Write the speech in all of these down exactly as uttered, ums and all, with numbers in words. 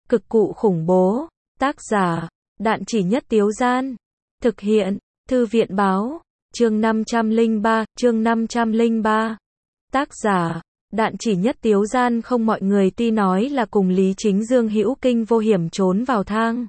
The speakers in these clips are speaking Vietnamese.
Cực cụ khủng bố. Tác giả, Đạn Chỉ Nhất Tiếu Gian. Thực hiện, Thư viện Báo. Chương năm trăm lẻ ba, chương năm trăm lẻ ba. Tác giả, Đạn Chỉ Nhất Tiếu Gian. Không, mọi người tuy nói là cùng Lý Chính Dương hữu kinh vô hiểm trốn vào thang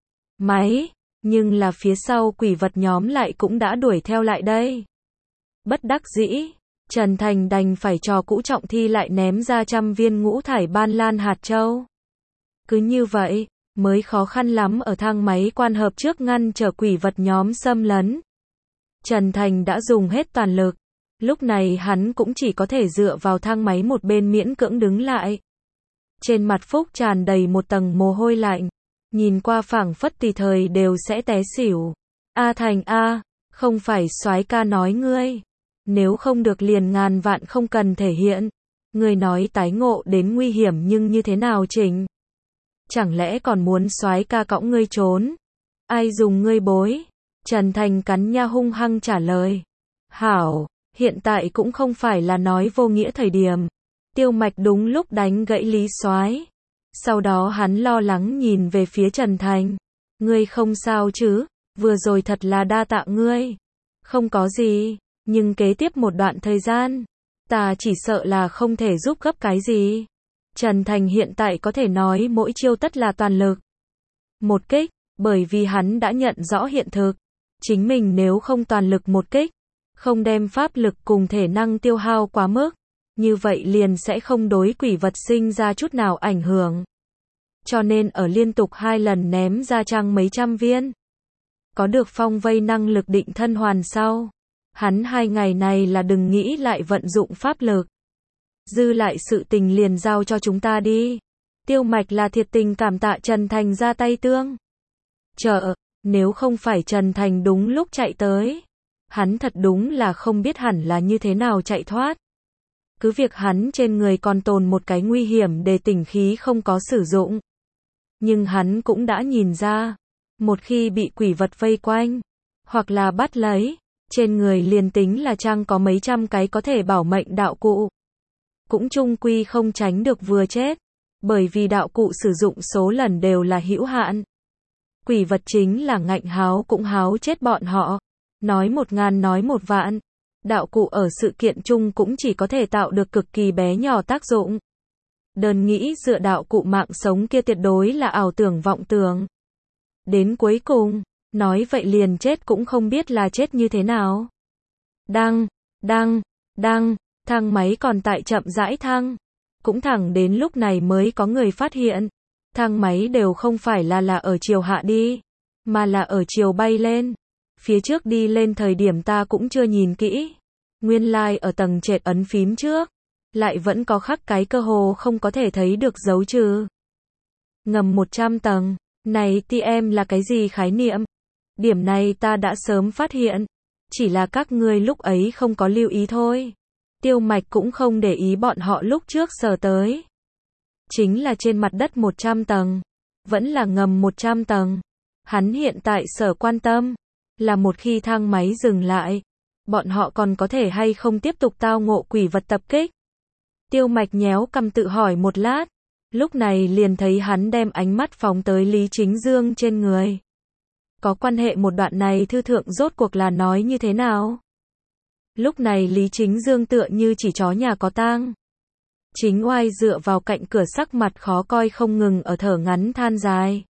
máy, nhưng là phía sau quỷ vật nhóm lại cũng đã đuổi theo lại đây. Bất đắc dĩ, Trần Thành đành phải trò cũ trọng thi lại ném ra trăm viên ngũ thải ban lan hạt châu. Cứ như vậy, mới khó khăn lắm ở thang máy quan hợp trước ngăn trở quỷ vật nhóm xâm lấn. Trần Thành đã dùng hết toàn lực, lúc này hắn cũng chỉ có thể dựa vào thang máy một bên miễn cưỡng đứng lại. Trên mặt Phúc tràn đầy một tầng mồ hôi lạnh, nhìn qua phảng phất tùy thời đều sẽ té xỉu. A Thành a, không phải soái ca nói ngươi, nếu không được liền ngàn vạn không cần thể hiện. Ngươi nói tái ngộ đến nguy hiểm nhưng như thế nào chỉnh? Chẳng lẽ còn muốn soái ca cõng ngươi trốn? Ai dùng ngươi bối? Trần Thành cắn nha hung hăng trả lời. Hảo, hiện tại cũng không phải là nói vô nghĩa thời điểm. Tiêu Mạch đúng lúc đánh gãy Lý soái. Sau đó hắn lo lắng nhìn về phía Trần Thành. Ngươi không sao chứ? Vừa rồi thật là đa tạ ngươi. Không có gì, nhưng kế tiếp một đoạn thời gian, ta chỉ sợ là không thể giúp gấp cái gì. Trần Thành hiện tại có thể nói mỗi chiêu tất là toàn lực một kích, bởi vì hắn đã nhận rõ hiện thực. Chính mình nếu không toàn lực một kích, không đem pháp lực cùng thể năng tiêu hao quá mức, như vậy liền sẽ không đối quỷ vật sinh ra chút nào ảnh hưởng. Cho nên ở liên tục hai lần ném ra trang mấy trăm viên, có được phong vây năng lực định thân hoàn sau, hắn hai ngày này là đừng nghĩ lại vận dụng pháp lực. Dư lại sự tình liền giao cho chúng ta đi. Tiêu Mạch là thiệt tình cảm tạ Trần Thành ra tay tương trợ, nếu không phải Trần Thành đúng lúc chạy tới, hắn thật đúng là không biết hẳn là như thế nào chạy thoát. Cứ việc hắn trên người còn tồn một cái nguy hiểm để tỉnh khí không có sử dụng, nhưng hắn cũng đã nhìn ra, một khi bị quỷ vật vây quanh, hoặc là bắt lấy, trên người liền tính là trang có mấy trăm cái có thể bảo mệnh đạo cụ, cũng chung quy không tránh được vừa chết, bởi vì đạo cụ sử dụng số lần đều là hữu hạn. Quỷ vật chính là ngạnh háo cũng háo chết bọn họ, nói một ngàn nói một vạn, đạo cụ ở sự kiện chung cũng chỉ có thể tạo được cực kỳ bé nhỏ tác dụng. Đơn nghĩ dựa đạo cụ mạng sống kia tuyệt đối là ảo tưởng vọng tưởng. Đến cuối cùng, nói vậy liền chết cũng không biết là chết như thế nào. Đăng, đăng, đăng. Thang máy còn tại chậm rãi thăng, cũng thẳng đến lúc này mới có người phát hiện, thang máy đều không phải là là ở chiều hạ đi, mà là ở chiều bay lên. Phía trước đi lên thời điểm ta cũng chưa nhìn kỹ, nguyên lai like ở tầng trệt ấn phím trước, lại vẫn có khắc cái cơ hồ không có thể thấy được dấu trừ. Ngầm một trăm tầng, này tê em là cái gì khái niệm? Điểm này ta đã sớm phát hiện, chỉ là các ngươi lúc ấy không có lưu ý thôi. Tiêu Mạch cũng không để ý bọn họ lúc trước sờ tới. Chính là trên mặt đất một trăm tầng, vẫn là ngầm một trăm tầng. Hắn hiện tại sở quan tâm, là một khi thang máy dừng lại, bọn họ còn có thể hay không tiếp tục tao ngộ quỷ vật tập kích. Tiêu Mạch nhéo cằm tự hỏi một lát, lúc này liền thấy hắn đem ánh mắt phóng tới Lý Chính Dương trên người. Có quan hệ một đoạn này thư thượng rốt cuộc là nói như thế nào? Lúc này Lý Chính Dương tựa như chỉ chó nhà có tang. Chính oai dựa vào cạnh cửa sắc mặt khó coi không ngừng ở thở ngắn than dài.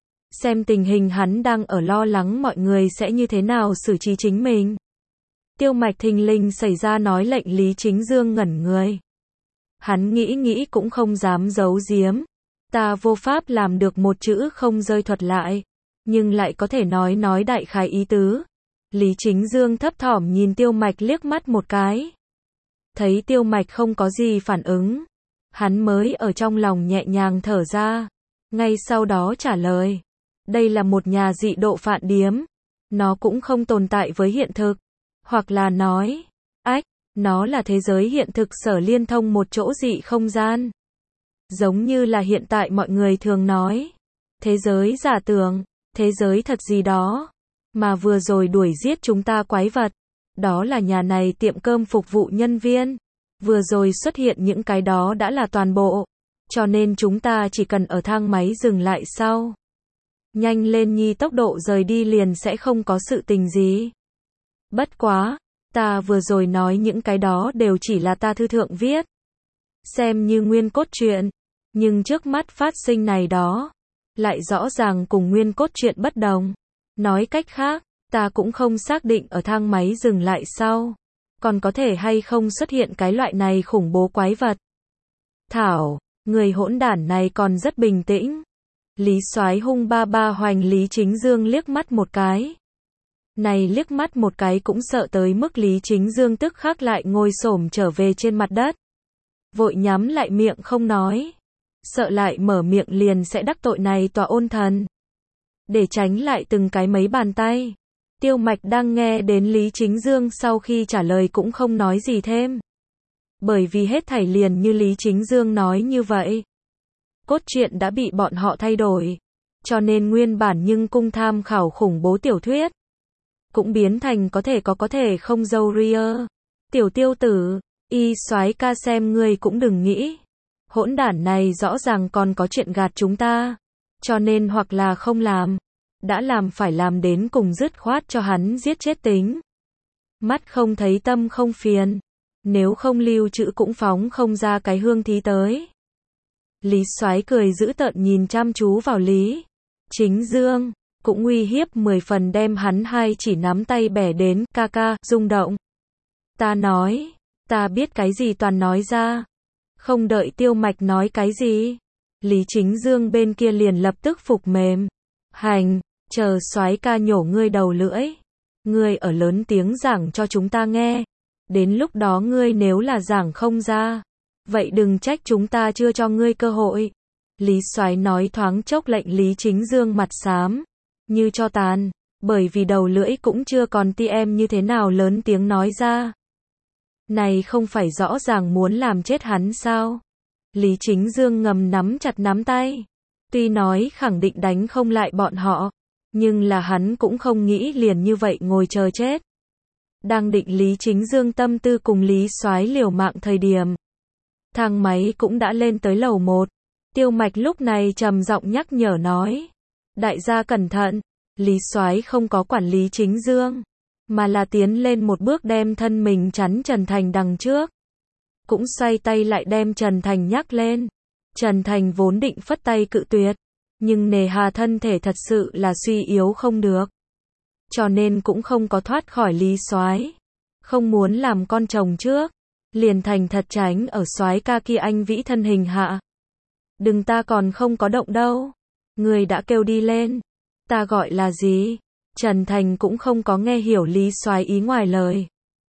Xem tình hình hắn đang ở lo lắng mọi người sẽ như thế nào xử trí chính mình. Tiêu Mạch thình lình xảy ra nói lệnh Lý Chính Dương ngẩn người. Hắn nghĩ nghĩ cũng không dám giấu giếm. Ta vô pháp làm được một chữ không rơi thuật lại, nhưng lại có thể nói nói đại khái ý tứ. Lý Chính Dương thấp thỏm nhìn Tiêu Mạch liếc mắt một cái. Thấy Tiêu Mạch không có gì phản ứng, hắn mới ở trong lòng nhẹ nhàng thở ra. Ngay sau đó trả lời. Đây là một nhà dị độ phạn điếm. Nó cũng không tồn tại với hiện thực. Hoặc là nói, ách, nó là thế giới hiện thực sở liên thông một chỗ dị không gian. Giống như là hiện tại mọi người thường nói. Thế giới giả tưởng, thế giới thật gì đó. Mà vừa rồi đuổi giết chúng ta quái vật, đó là nhà này tiệm cơm phục vụ nhân viên. Vừa rồi xuất hiện những cái đó đã là toàn bộ. cho nên chúng ta chỉ cần ở thang máy dừng lại sau. Nhanh lên nhi, tốc độ rời đi liền sẽ không có sự tình gì. Bất quá, ta vừa rồi nói những cái đó đều chỉ là ta thư thượng viết. Xem như nguyên cốt truyện, nhưng trước mắt phát sinh này đó, lại rõ ràng cùng nguyên cốt truyện bất đồng. Nói cách khác, ta cũng không xác định ở thang máy dừng lại sau, còn có thể hay không xuất hiện cái loại này khủng bố quái vật. Thảo, người hỗn đản này còn rất bình tĩnh. Lý Soái hung ba ba hoành Lý Chính Dương liếc mắt một cái. Này liếc mắt một cái cũng sợ tới mức Lý Chính Dương tức khắc lại ngồi xổm trở về trên mặt đất. Vội nhắm lại miệng không nói. Sợ lại mở miệng liền sẽ đắc tội này tòa ôn thần. Để tránh lại từng cái mấy bàn tay. Tiêu Mạch đang nghe đến Lý Chính Dương sau khi trả lời cũng không nói gì thêm. Bởi vì hết thảy liền như Lý Chính Dương nói như vậy. Cốt truyện đã bị bọn họ thay đổi. Cho nên nguyên bản nhưng cung tham khảo khủng bố tiểu thuyết. Cũng biến thành có thể có có thể không dâu ria. Tiểu tiêu tử, y soái ca xem ngươi cũng đừng nghĩ. Hỗn đản này rõ ràng còn có chuyện gạt chúng ta. Cho nên hoặc là không làm. Đã làm phải làm đến cùng dứt khoát cho hắn giết chết tính. Mắt không thấy tâm không phiền. Nếu không lưu trữ cũng phóng không ra cái hương thí tới. Lý Soái cười dữ tợn nhìn chăm chú vào Lý Chính Dương, cũng uy hiếp mười phần đem hắn hai chỉ nắm tay bẻ đến, ca ca, rung động. Ta nói, ta biết cái gì toàn nói ra. Không đợi Tiêu Mạch nói cái gì. Lý Chính Dương bên kia liền lập tức phục mềm. Hành, chờ Soái ca nhổ ngươi đầu lưỡi. Ngươi ở lớn tiếng giảng cho chúng ta nghe. Đến lúc đó ngươi nếu là giảng không ra. Vậy đừng trách chúng ta chưa cho ngươi cơ hội. Lý Soái nói thoáng chốc lệnh Lý Chính Dương mặt xám. Như cho tàn. Bởi vì đầu lưỡi cũng chưa còn ti em như thế nào lớn tiếng nói ra. Này không phải rõ ràng muốn làm chết hắn sao? Lý Chính Dương ngầm nắm chặt nắm tay. Tuy nói khẳng định đánh không lại bọn họ. Nhưng là hắn cũng không nghĩ liền như vậy ngồi chờ chết. Đang định Lý Chính Dương tâm tư cùng Lý Soái liều mạng thời điểm. Thang máy cũng đã lên tới lầu một. Tiêu Mạch lúc này trầm giọng nhắc nhở nói. Đại gia cẩn thận. Lý Soái không có quản Lý Chính Dương. Mà là tiến lên một bước đem thân mình chắn Trần Thành đằng trước. Cũng xoay tay lại đem Trần Thành nhắc lên. Trần Thành vốn định phất tay cự tuyệt. Nhưng nề hà thân thể thật sự là suy yếu không được. Cho nên cũng không có thoát khỏi Lý Soái. Không muốn làm con chồng trước. Liền thành thật tránh ở Soái ca kia anh vĩ thân hình hạ. Đừng, ta còn không có động đâu. Người đã kêu đi lên. Ta gọi là gì? Trần Thành cũng không có nghe hiểu Lý Soái ý ngoài lời.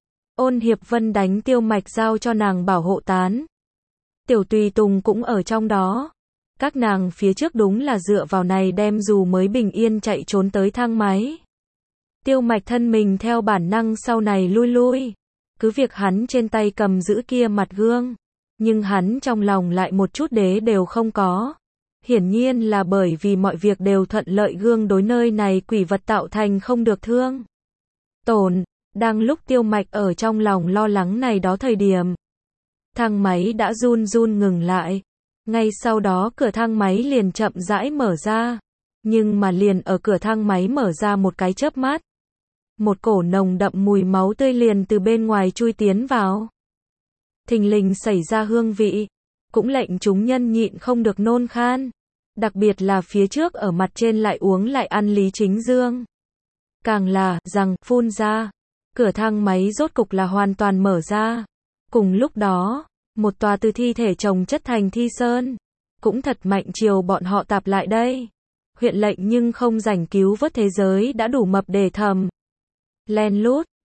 Ôn Hiệp Vân đánh Tiêu Mạch giao cho nàng bảo hộ tán. Tiểu Tùy Tùng cũng ở trong đó. Các nàng phía trước đúng là dựa vào này đem dù mới bình yên chạy trốn tới thang máy. Tiêu Mạch thân mình theo bản năng sau này lui lui. Cứ việc hắn trên tay cầm giữ kia mặt gương. Nhưng hắn trong lòng lại một chút đế đều không có. Hiển nhiên là bởi vì mọi việc đều thuận lợi, gương đối nơi này quỷ vật tạo thành không được thương tổn. Đang lúc Tiêu Mạch ở trong lòng lo lắng này đó thời điểm. Thang máy đã run run ngừng lại. Ngay sau đó cửa thang máy liền chậm rãi mở ra. Nhưng mà liền ở cửa thang máy mở ra một cái chớp mắt. Một cổ nồng đậm mùi máu tươi liền từ bên ngoài chui tiến vào. Thình lình xảy ra hương vị. Cũng lệnh chúng nhân nhịn không được nôn khan. Đặc biệt là phía trước ở mặt trên lại uống lại ăn Lý Chính Dương. Càng là, rằng, phun ra. Cửa thang máy rốt cục là hoàn toàn mở ra. Cùng lúc đó, một tòa từ thi thể chồng chất thành thi sơn. Cũng thật mạnh chiều bọn họ tạp lại đây. Huyện lệnh nhưng không rảnh cứu vớt thế giới đã đủ mập để thầm. Len lút,